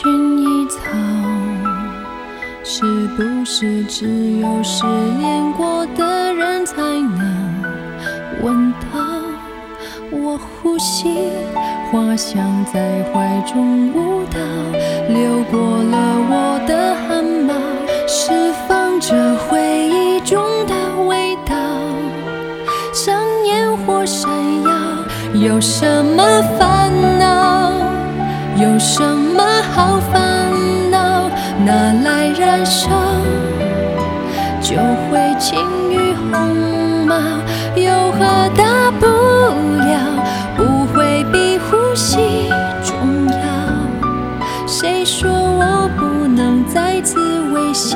薰衣草，是不是只有失恋过的人才能闻到？我呼吸，花香在怀中舞蹈，流过了我的汗毛，释放着回忆中的味道，像烟火闪耀。有什么烦恼？有什么好烦恼？拿来燃烧，就会轻于鸿毛。有何大不了？不会比呼吸重要。谁说我不能再次微笑？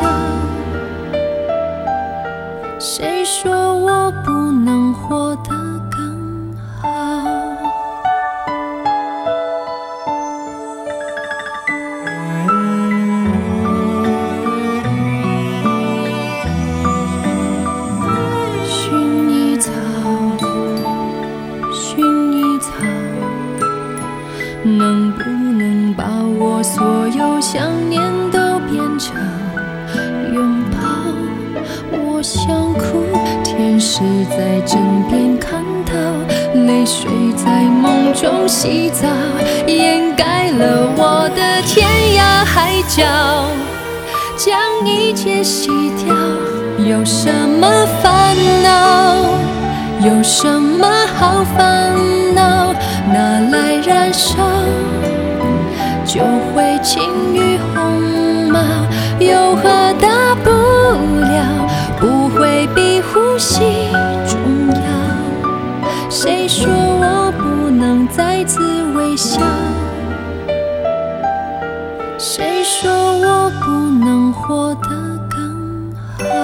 谁说我不能活得更好？薰衣草，薰衣草，能不能把我所有想念都变成拥抱？我想哭，天使在枕边看到，泪水在梦中洗澡，掩盖了我的天涯海角，将一切洗掉。有什么烦恼？有什么好烦恼？拿来燃烧，就会轻于鸿毛。有何大不了？不会比呼吸重要。谁说我不能再次微笑？谁说我不能活得更好？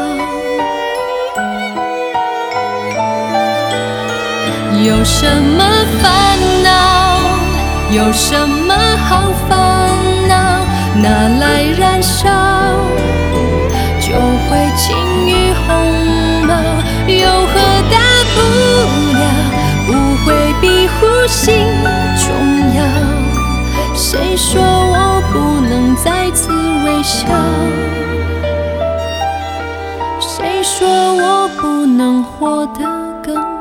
有什么烦恼？有什么好烦恼？拿来燃烧，就会轻于鸿毛。有何大不了？不会比呼吸重要。谁说我不能再次微笑？谁说我不能活得更好？